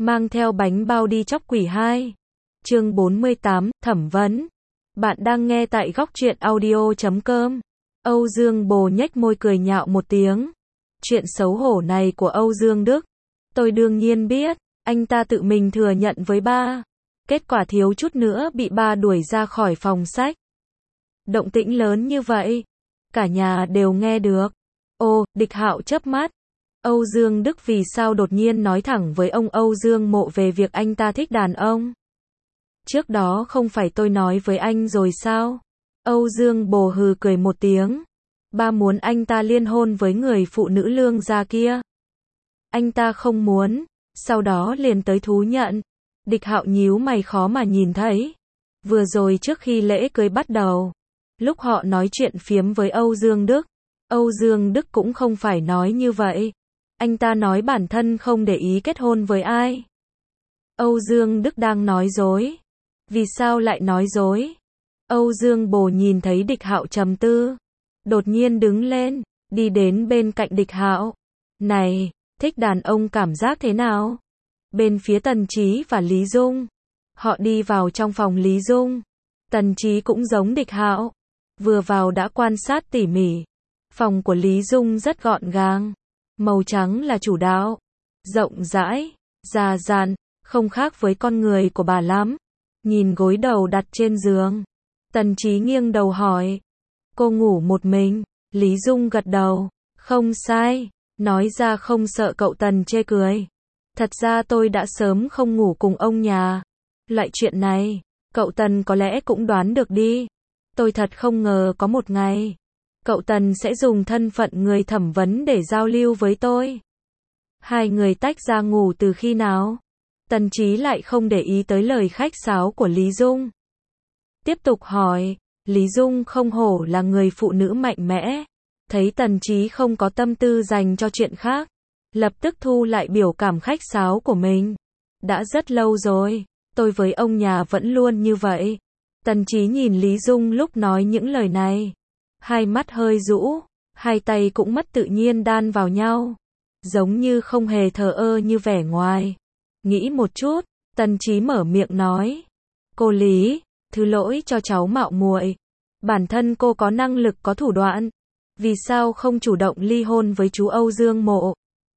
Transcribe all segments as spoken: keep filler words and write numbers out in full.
mang theo bánh bao đi chóc quỷ hai. Chương bốn mươi tám, thẩm vấn. Bạn đang nghe tại góc truyện audio chấm com. Âu Dương Bồ nhếch môi cười nhạo một tiếng. Chuyện xấu hổ này của Âu Dương Đức, tôi đương nhiên biết, anh ta tự mình thừa nhận với ba. Kết quả thiếu chút nữa bị ba đuổi ra khỏi phòng sách. Động tĩnh lớn như vậy, cả nhà đều nghe được. Ô, Địch Hạo chớp mắt. Âu Dương Đức vì sao đột nhiên nói thẳng với ông Âu Dương Mộ về việc anh ta thích đàn ông? Trước đó không phải tôi nói với anh rồi sao? Âu Dương Bồ hừ cười một tiếng. Ba muốn anh ta liên hôn với người phụ nữ lương gia kia. Anh ta không muốn, sau đó liền tới thú nhận. Địch Hạo nhíu mày khó mà nhìn thấy. Vừa rồi trước khi lễ cưới bắt đầu, lúc họ nói chuyện phiếm với Âu Dương Đức, Âu Dương Đức cũng không phải nói như vậy. Anh ta nói bản thân không để ý kết hôn với ai. Âu Dương Đức đang nói dối. Vì sao lại nói dối? Âu Dương Bồ nhìn thấy Địch Hạo trầm tư, đột nhiên đứng lên, đi đến bên cạnh Địch Hạo. Này, thích đàn ông cảm giác thế nào? Bên phía Tần Chí và Lý Dung. Họ đi vào trong phòng Lý Dung. Tần Chí cũng giống Địch Hạo. Vừa vào đã quan sát tỉ mỉ. Phòng của Lý Dung rất gọn gàng. Màu trắng là chủ đạo. Rộng rãi, già dặn, không khác với con người của bà lắm. Nhìn gối đầu đặt trên giường. Tần Chí nghiêng đầu hỏi. Cô ngủ một mình? Lý Dung gật đầu. Không sai. Nói ra không sợ cậu Tần chê cười. Thật ra tôi đã sớm không ngủ cùng ông nhà. Loại chuyện này, cậu Tần có lẽ cũng đoán được đi. Tôi thật không ngờ có một ngày, cậu Tần sẽ dùng thân phận người thẩm vấn để giao lưu với tôi. Hai người tách ra ngủ từ khi nào? Tần Chí lại không để ý tới lời khách sáo của Lý Dung. Tiếp tục hỏi, Lý Dung không hổ là người phụ nữ mạnh mẽ. Thấy Tần Chí không có tâm tư dành cho chuyện khác, lập tức thu lại biểu cảm khách sáo của mình. Đã rất lâu rồi, tôi với ông nhà vẫn luôn như vậy. Tần Chí nhìn Lý Dung lúc nói những lời này. Hai mắt hơi rũ, hai tay cũng mất tự nhiên đan vào nhau. Giống như không hề thờ ơ như vẻ ngoài. Nghĩ một chút, Tần Chí mở miệng nói. Cô Lý, thứ lỗi cho cháu mạo muội. Bản thân cô có năng lực có thủ đoạn. Vì sao không chủ động ly hôn với chú Âu Dương Mộ?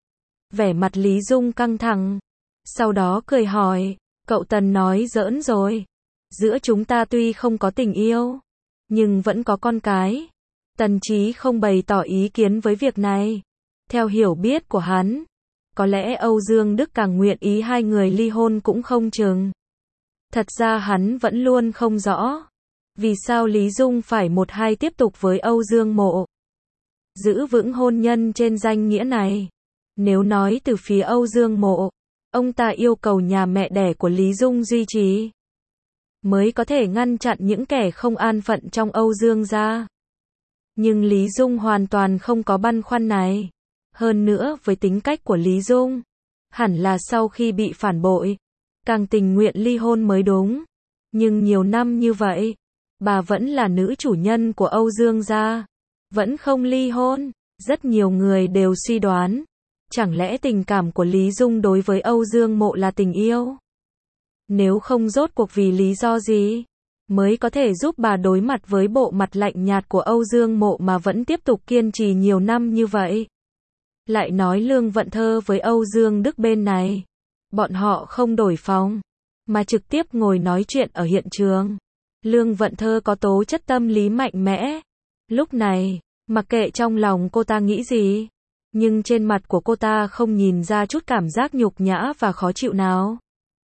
Vẻ mặt Lý Dung căng thẳng. Sau đó cười hỏi, cậu Tần nói giỡn rồi. Giữa chúng ta tuy không có tình yêu, nhưng vẫn có con cái. Tần Chí không bày tỏ ý kiến với việc này. Theo hiểu biết của hắn, có lẽ Âu Dương Đức càng nguyện ý hai người ly hôn cũng không chừng. Thật ra hắn vẫn luôn không rõ. Vì sao Lý Dung phải một hai tiếp tục với Âu Dương Mộ? Giữ vững hôn nhân trên danh nghĩa này. Nếu nói từ phía Âu Dương Mộ, ông ta yêu cầu nhà mẹ đẻ của Lý Dung duy trì, mới có thể ngăn chặn những kẻ không an phận trong Âu Dương gia. Nhưng Lý Dung hoàn toàn không có băn khoăn này. Hơn nữa với tính cách của Lý Dung, hẳn là sau khi bị phản bội, càng tình nguyện ly hôn mới đúng. Nhưng nhiều năm như vậy, bà vẫn là nữ chủ nhân của Âu Dương gia, vẫn không ly hôn. Rất nhiều người đều suy đoán, chẳng lẽ tình cảm của Lý Dung đối với Âu Dương Mộ là tình yêu? Nếu không rốt cuộc vì lý do gì mới có thể giúp bà đối mặt với bộ mặt lạnh nhạt của Âu Dương Mộ mà vẫn tiếp tục kiên trì nhiều năm như vậy? Lại nói Lương Vận Thơ với Âu Dương Đức bên này, bọn họ không đổi phòng, mà trực tiếp ngồi nói chuyện ở hiện trường. Lương Vận Thơ có tố chất tâm lý mạnh mẽ. Lúc này, mặc kệ trong lòng cô ta nghĩ gì, nhưng trên mặt của cô ta không nhìn ra chút cảm giác nhục nhã và khó chịu nào.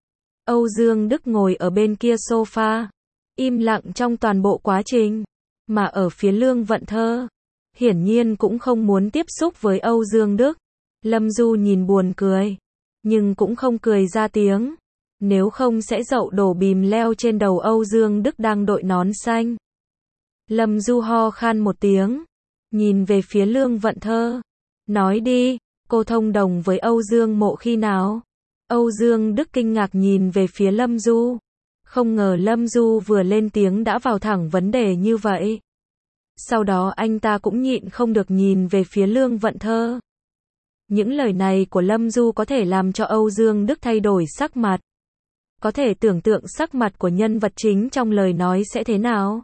Âu Dương Đức ngồi ở bên kia sofa, im lặng trong toàn bộ quá trình, mà ở phía Lương Vận Thơ, hiển nhiên cũng không muốn tiếp xúc với Âu Dương Đức. Lâm Du nhìn buồn cười, nhưng cũng không cười ra tiếng, nếu không sẽ dậu đổ bìm leo trên đầu Âu Dương Đức đang đội nón xanh. Lâm Du ho khan một tiếng, nhìn về phía Lương Vận Thơ, nói đi, cô thông đồng với Âu Dương Mộ khi nào? Âu Dương Đức kinh ngạc nhìn về phía Lâm Du, không ngờ Lâm Du vừa lên tiếng đã vào thẳng vấn đề như vậy. Sau đó anh ta cũng nhịn không được nhìn về phía Lương Vận Thơ. Những lời này của Lâm Du có thể làm cho Âu Dương Đức thay đổi sắc mặt. Có thể tưởng tượng sắc mặt của nhân vật chính trong lời nói sẽ thế nào.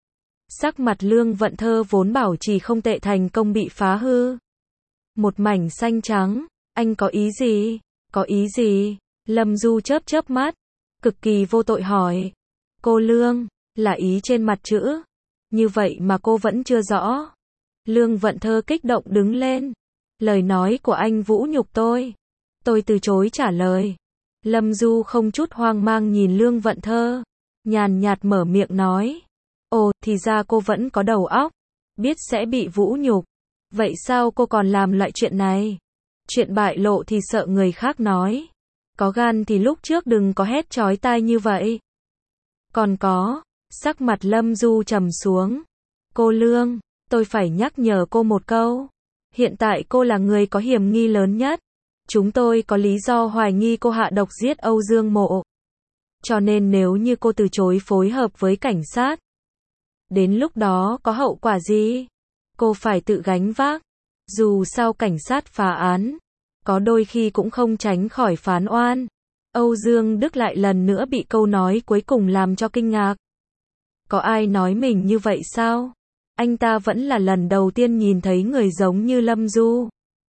Sắc mặt Lương Vận Thơ vốn bảo trì không tệ thành công bị phá hư. Một mảnh xanh trắng, anh có ý gì? Có ý gì? Lâm Du chớp chớp mắt, cực kỳ vô tội hỏi. Cô Lương, là ý trên mặt chữ. Như vậy mà cô vẫn chưa rõ. Lương Vận Thơ kích động đứng lên. Lời nói của anh vũ nhục tôi. Tôi từ chối trả lời. Lâm Du không chút hoang mang nhìn Lương Vận Thơ. Nhàn nhạt mở miệng nói. Ồ, thì ra cô vẫn có đầu óc. Biết sẽ bị vũ nhục. Vậy sao cô còn làm loại chuyện này? Chuyện bại lộ thì sợ người khác nói. Có gan thì lúc trước đừng có hét chói tai như vậy. Còn có, sắc mặt Lâm Du trầm xuống. Cô Lương, tôi phải nhắc nhở cô một câu. Hiện tại cô là người có hiểm nghi lớn nhất. Chúng tôi có lý do hoài nghi cô hạ độc giết Âu Dương Mộ. Cho nên nếu như cô từ chối phối hợp với cảnh sát, đến lúc đó có hậu quả gì? Cô phải tự gánh vác. Dù sao cảnh sát phá án, có đôi khi cũng không tránh khỏi phán oan. Âu Dương Đức lại lần nữa bị câu nói cuối cùng làm cho kinh ngạc. Có ai nói mình như vậy sao? Anh ta vẫn là lần đầu tiên nhìn thấy người giống như Lâm Du.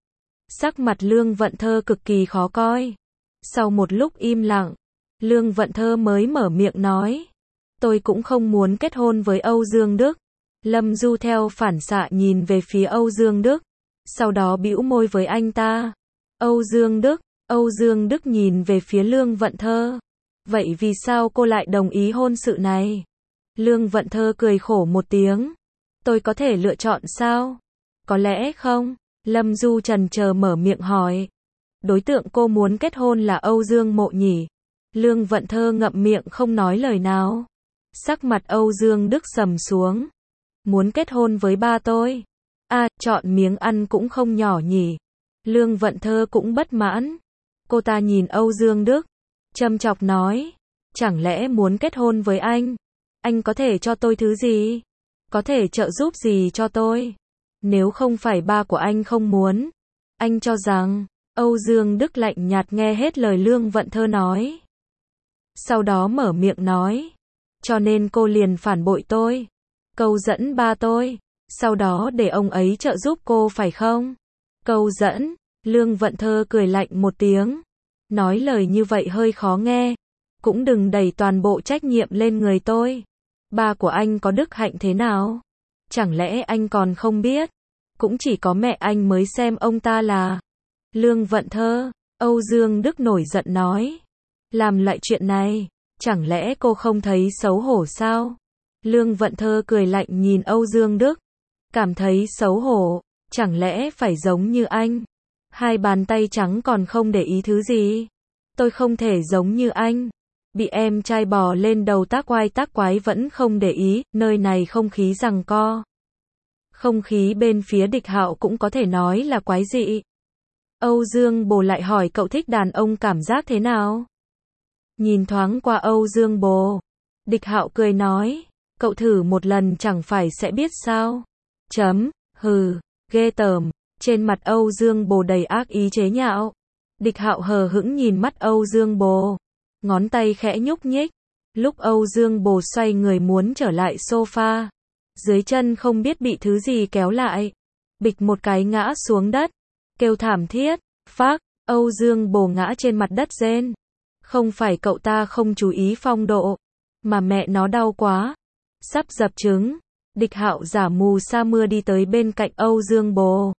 Sắc mặt Lương Vận Thơ cực kỳ khó coi. Sau một lúc im lặng, Lương Vận Thơ mới mở miệng nói. Tôi cũng không muốn kết hôn với Âu Dương Đức. Lâm Du theo phản xạ nhìn về phía Âu Dương Đức. Sau đó bĩu môi với anh ta. Âu Dương Đức, Âu Dương Đức nhìn về phía Lương Vận Thơ. Vậy vì sao cô lại đồng ý hôn sự này? Lương Vận Thơ cười khổ một tiếng. Tôi có thể lựa chọn sao? Có lẽ không. Lâm Du chần chờ mở miệng hỏi. Đối tượng cô muốn kết hôn là Âu Dương Mộ nhỉ? Lương Vận Thơ ngậm miệng không nói lời nào. Sắc mặt Âu Dương Đức sầm xuống. Muốn kết hôn với ba tôi? À, chọn miếng ăn cũng không nhỏ nhỉ? Lương Vận Thơ cũng bất mãn. Cô ta nhìn Âu Dương Đức, châm chọc nói. Chẳng lẽ muốn kết hôn với anh? Anh có thể cho tôi thứ gì? Có thể trợ giúp gì cho tôi? Nếu không phải ba của anh không muốn. Anh cho rằng, Âu Dương Đức lạnh nhạt nghe hết lời Lương Vận Thơ nói. Sau đó mở miệng nói. Cho nên cô liền phản bội tôi. Câu dẫn ba tôi. Sau đó để ông ấy trợ giúp cô phải không? Câu dẫn. Lương Vận Thơ cười lạnh một tiếng. Nói lời như vậy hơi khó nghe. Cũng đừng đẩy toàn bộ trách nhiệm lên người tôi. Ba của anh có đức hạnh thế nào? Chẳng lẽ anh còn không biết? Cũng chỉ có mẹ anh mới xem ông ta là Lương Vận Thơ. Âu Dương Đức nổi giận nói. Làm lại chuyện này, chẳng lẽ cô không thấy xấu hổ sao? Lương Vận Thơ cười lạnh nhìn Âu Dương Đức. Cảm thấy xấu hổ, chẳng lẽ phải giống như anh? Hai bàn tay trắng còn không để ý thứ gì? Tôi không thể giống như anh. Bị em trai bò lên đầu tác oai tác quái vẫn không để ý, nơi này không khí giằng co. Không khí bên phía Địch Hạo cũng có thể nói là quái dị. Âu Dương Bồ lại hỏi cậu thích đàn ông cảm giác thế nào? Nhìn thoáng qua Âu Dương Bồ, Địch Hạo cười nói, cậu thử một lần chẳng phải sẽ biết sao? Chấm, hừ, ghê tởm. Trên mặt Âu Dương Bồ đầy ác ý chế nhạo. Địch Hạo hờ hững nhìn mắt Âu Dương Bồ, ngón tay khẽ nhúc nhích. Lúc Âu Dương Bồ xoay người muốn trở lại sofa, dưới chân không biết bị thứ gì kéo lại, bịch một cái ngã xuống đất, kêu thảm thiết. Phác, Âu Dương Bồ ngã trên mặt đất rên. Không phải cậu ta không chú ý phong độ, mà mẹ nó đau quá, sắp dập trứng. Địch Hạo giả mù sa mưa đi tới bên cạnh Âu Dương Bồ,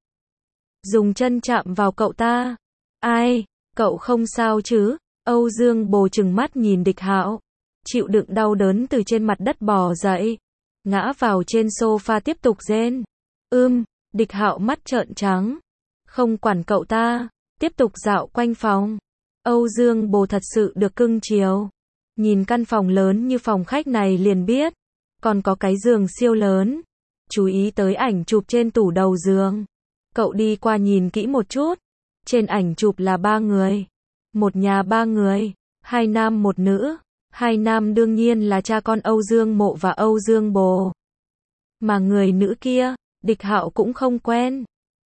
dùng chân chạm vào cậu ta. Ai, cậu không sao chứ? Âu Dương Bồ trừng mắt nhìn Địch Hạo, chịu đựng đau đớn từ trên mặt đất bò dậy, ngã vào trên sofa tiếp tục rên. Ưm, Địch Hạo mắt trợn trắng, không quản cậu ta, tiếp tục dạo quanh phòng. Âu Dương Bồ thật sự được cưng chiều. Nhìn căn phòng lớn như phòng khách này liền biết, còn có cái giường siêu lớn. Chú ý tới ảnh chụp trên tủ đầu giường. Cậu đi qua nhìn kỹ một chút. Trên ảnh chụp là ba người. Một nhà ba người, hai nam một nữ. Hai nam đương nhiên là cha con Âu Dương Mộ và Âu Dương Bồ. Mà người nữ kia, Địch Hạo cũng không quen.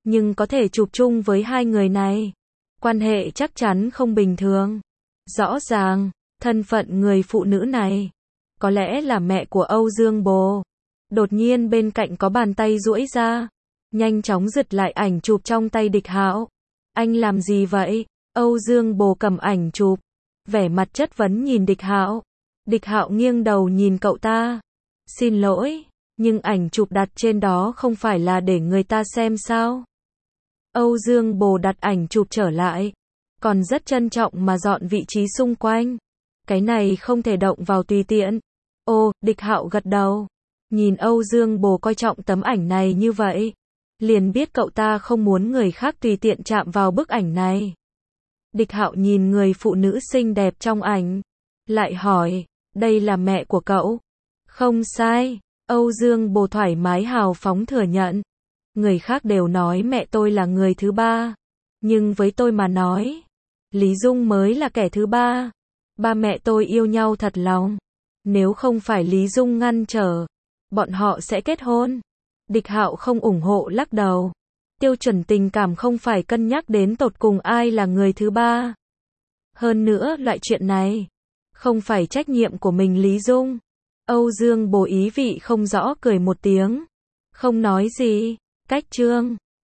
nhưng có thể chụp chung với hai người này. Quan hệ chắc chắn không bình thường. Rõ ràng, thân phận người phụ nữ này có lẽ là mẹ của Âu Dương Bồ. Đột nhiên bên cạnh có bàn tay duỗi ra, nhanh chóng giật lại ảnh chụp trong tay Địch Hạo. Anh làm gì vậy? Âu Dương Bồ cầm ảnh chụp, vẻ mặt chất vấn nhìn Địch Hạo. Địch Hạo nghiêng đầu nhìn cậu ta. Xin lỗi, nhưng ảnh chụp đặt trên đó không phải là để người ta xem sao? Âu Dương Bồ đặt ảnh chụp trở lại, còn rất trân trọng mà dọn vị trí xung quanh. Cái này không thể động vào tùy tiện. Ô, Địch Hạo gật đầu. Nhìn Âu Dương Bồ coi trọng tấm ảnh này như vậy, liền biết cậu ta không muốn người khác tùy tiện chạm vào bức ảnh này. Địch Hạo nhìn người phụ nữ xinh đẹp trong ảnh, lại hỏi, đây là mẹ của cậu? Không sai, Âu Dương Bồ thoải mái hào phóng thừa nhận. Người khác đều nói mẹ tôi là người thứ ba, nhưng với tôi mà nói, Lý Dung mới là kẻ thứ ba. Ba mẹ tôi yêu nhau thật lòng. Nếu không phải Lý Dung ngăn trở, bọn họ sẽ kết hôn. Địch Hạo không ủng hộ lắc đầu. Tiêu chuẩn tình cảm không phải cân nhắc đến tột cùng ai là người thứ ba. Hơn nữa loại chuyện này không phải trách nhiệm của mình Lý Dung. Âu Dương Bồ ý vị không rõ cười một tiếng, không nói gì. Cách chương